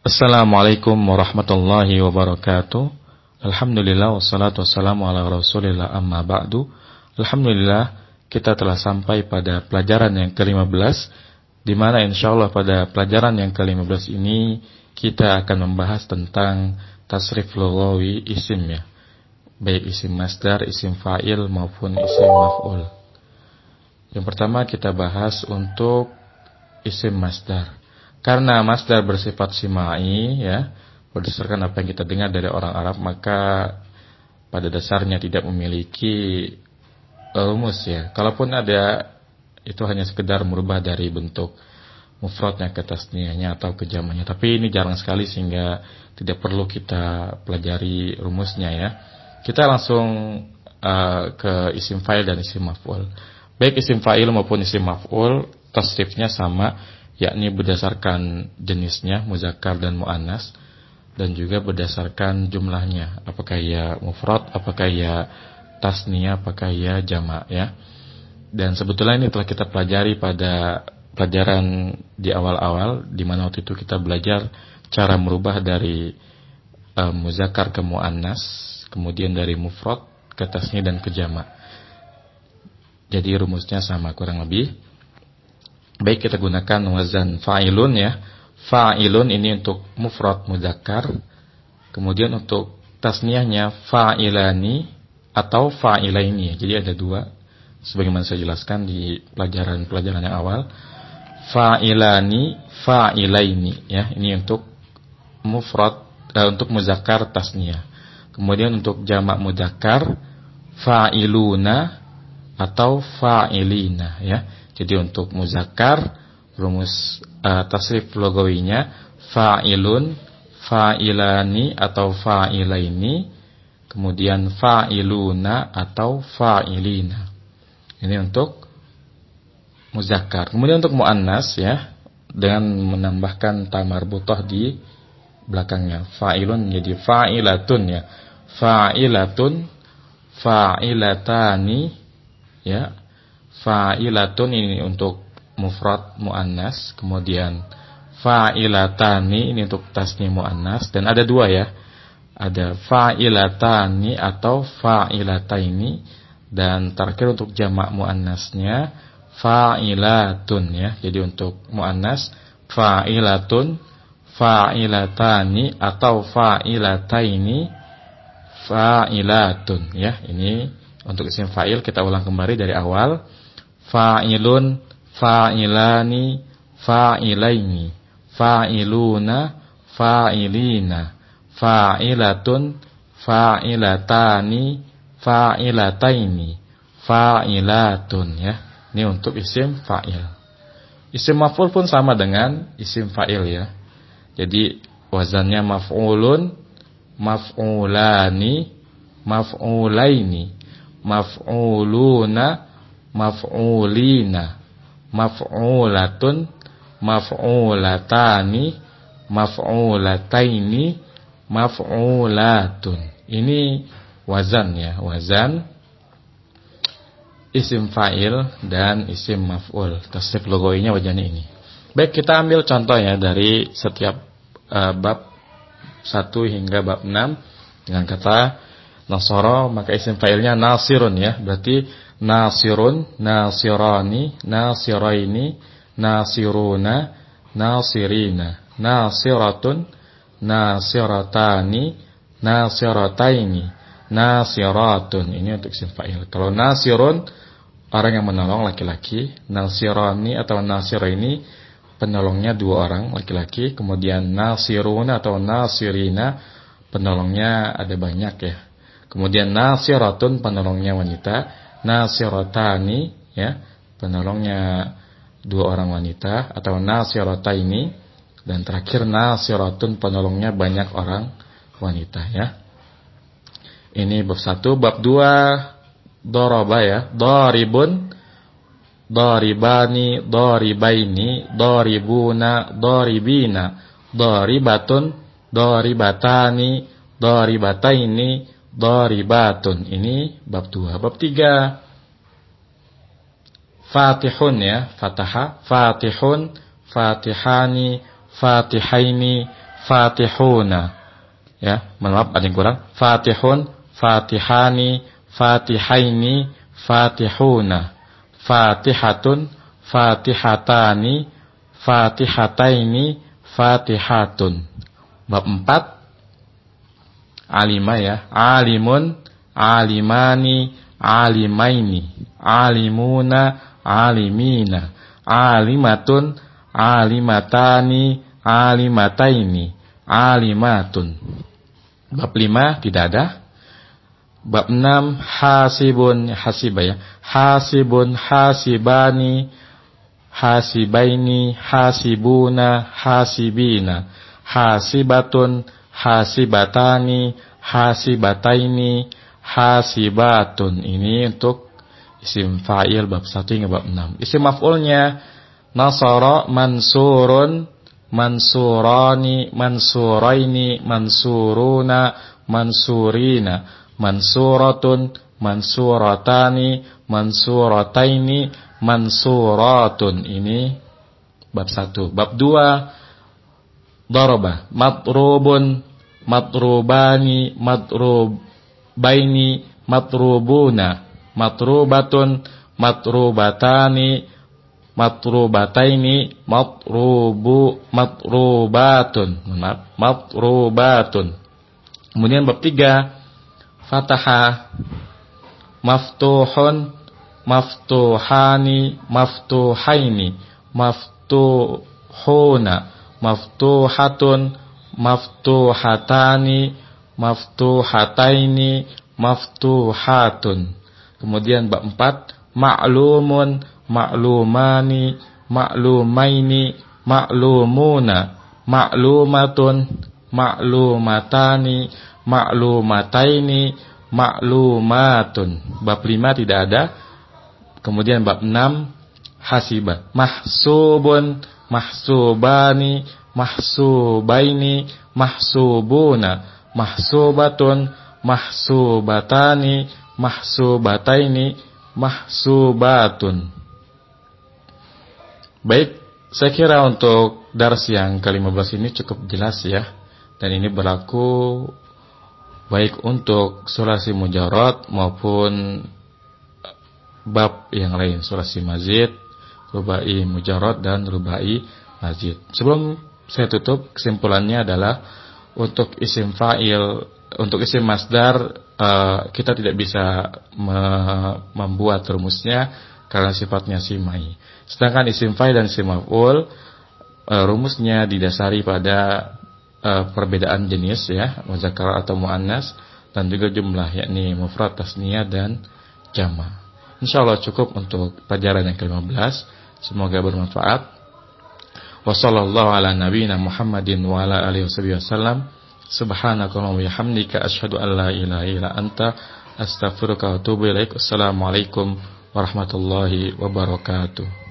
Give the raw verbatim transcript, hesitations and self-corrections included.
Assalamualaikum warahmatullahi wabarakatuh. Alhamdulillah wassalatu wassalamu ala rasulillah amma ba'du. Alhamdulillah kita telah sampai pada pelajaran yang kelima belas, di mana insyaallah pada pelajaran yang kelima belas ini kita akan membahas tentang tasrif lughawi isim ya. Baik isim masdar, isim fa'il maupun isim maf'ul. Yang pertama kita bahas untuk isim masdar. Karena masdar bersifat simai ya, berdasarkan apa yang kita dengar dari orang Arab, maka pada dasarnya tidak memiliki rumus ya. Kalaupun ada, itu hanya sekedar merubah dari bentuk mufradnya ke tasniyahnya atau ke jamaknya. Tapi ini jarang sekali sehingga tidak perlu kita pelajari rumusnya ya. Kita langsung uh, ke isim fa'il dan isim maf'ul. Baik isim fa'il maupun isim maf'ul tasrifnya sama, yakni berdasarkan jenisnya muzakkar dan muannas, dan juga berdasarkan jumlahnya, apakah ia mufrad, apakah ia tasniyah, apakah ia jamak ya. Dan sebetulnya ini telah kita pelajari pada pelajaran di awal-awal, di mana waktu itu kita belajar cara merubah dari uh, muzakkar ke muannas, kemudian dari mufrad ke tasniyah dan ke jamak. Jadi rumusnya sama kurang lebih. Baik, kita gunakan wazan fa'ilun ya. Fa'ilun ini untuk mufrad mudzakkar. Kemudian untuk tasniyahnya fa'ilani atau fa'ilaini. Jadi ada dua, sebagaimana saya jelaskan di pelajaran-pelajaran yang awal. Fa'ilani, fa'ilaini ya. Ini untuk mufrad, eh, untuk mudzakkar tasniyah. Kemudian untuk jamak mudzakkar fa'iluna atau fa'ilina ya. Jadi untuk muzakkar rumus uh, tasrif logawinya fa'ilun, fa'ilani atau fa'ilaini, kemudian fa'iluna atau fa'ilina. Ini untuk muzakkar. Kemudian untuk muannas ya, dengan menambahkan ta marbutah di belakangnya. Fa'ilun menjadi fa'ilatun ya. Fa'ilatun, fa'ilatani ya. Fa'ilatun ini untuk mufrad muannas, kemudian fa'ilatani ini untuk tasni muannas, dan ada dua ya. Ada fa'ilatani atau fa'ilataini, dan terakhir untuk jamak muannasnya fa'ilatun ya. Jadi untuk muannas fa'ilatun, fa'ilatani atau fa'ilataini, fa'ilatun ya. Ini untuk isim fa'il. Kita ulang kembali dari awal. Fa'ilun, fa'ilani, fa'ilaini, fa'iluna, fa'ilina, fa'ilatun, fa'ilatani, fa'ilataini, fa'ilatun ya. Ini untuk isim fa'il. Isim maf'ul pun sama dengan isim fa'il ya. Jadi wazannya maf'ulun, maf'ulani, maf'ulaini, maf'uluna, maf'ulina, maf'ulatun, maf'ulatani, maf'ulataini, maf'ulatun. Ini wazan ya, wazan isim fa'il dan isim maf'ul. Tasrif logoinya wazannya ini. Baik, kita ambil contoh ya dari setiap uh, bab satu hingga bab enam dengan kata nasara, maka isim fa'ilnya nasirun ya. Berarti nasirun, nasirani, nasiraini, nasiruna, nasirina, nasiratun, nasiratani, nasirataini, nasiratun. Ini untuk isim fa'il. Kalau nasirun, orang yang menolong laki-laki. Nasirani atau nasiraini, penolongnya dua orang laki-laki. Kemudian nasiruna atau nasirina, penolongnya ada banyak ya. Kemudian nasiratun, penolongnya wanita. Nasiratani ya, penolongnya dua orang wanita, atau nasirataini, dan terakhir nasiratun, penolongnya banyak orang wanita ya. Ini bab satu. Bab dua daraba ya, daribun, daribani, daribaini, daribuna, daribina, daribatun, daribatani, daribataini, daribatun. Ini bab dua. Bab tiga Fatihun ya, fataha, fatihun, fatihani, fatihaini, fatihuna. Ya, maaf ada yang kurang. Fatihun, fatihani, fatihaini, fatihuna. Fatihatun, fatihatani, fatihataini, fatihatun. Bab empat. Alima ya. Alimun, alimani, alimaini, alimuna, alimina, alimatun, alimatani, alimataini, alimatun. Bab lima tidak ada. Bab enam hasibun, hasiba ya. Hasibun, hasibani, hasibaini, hasibuna, hasibina, hasibatun, hasibatani, hasibataini, hasibatun. Ini untuk isim fa'il bab satu hingga bab enam. Isim maf'ulnya nasara, mansurun, mansurani, mansuraini, mansuruna, mansurina, mansuratun, mansuratani, mansurataini, mansuratun. Ini bab satu. Bab dua daraba, matrubun, matrubani, matrubaini, matrubuna, matrubatun, matrubatani, matrubataini, matrubu, matrubatun. Maaf, matrubatun. Kemudian bab tiga fataha, maftuhun, maftuhani, maftuhaini, maftuhuna, maftuhatun, maftuhatani, maftuhataini, maftuhatun. Kemudian bab empat ma'lumun, ma'lumani, ma'lumaini, ma'lumuna, ma'lumatun, ma'lumatani, ma'lumataini, ma'lumatun. Bab lima tidak ada. Kemudian bab enam hasiba, mahsubun, mahsubani, mahsubaini, mahsubuna, mahsubatun, mahsubatani, mahsubataini, mahsubatun. Baik, saya kira untuk dars yang ke lima belas ini cukup jelas ya. Dan ini berlaku baik untuk sulasi mujarrad maupun bab yang lain, sulasi mazid, rubai mujarrad dan rubai mazid. Sebelum saya tutup, kesimpulannya adalah untuk isim fa'il, untuk isim masdar uh, kita tidak bisa me- membuat rumusnya karena sifatnya simai. Sedangkan isim fa'il dan isim maf'ul uh, rumusnya didasari pada uh, perbedaan jenis ya, muzakkar atau muannas, dan juga jumlah, yakni mufrad, tasniyah dan jama'. Insyaallah cukup untuk pelajaran yang ke lima belas. Semoga bermanfaat. Wassallallahu ala nabiyyina Muhammadin wa ala alihi wasallam. Subhanakallahumma wa bihamdika asyhadu an la ilaha illa anta astaghfiruka wa atubu ilaik. Assalamualaikum warahmatullahi wabarakatuh.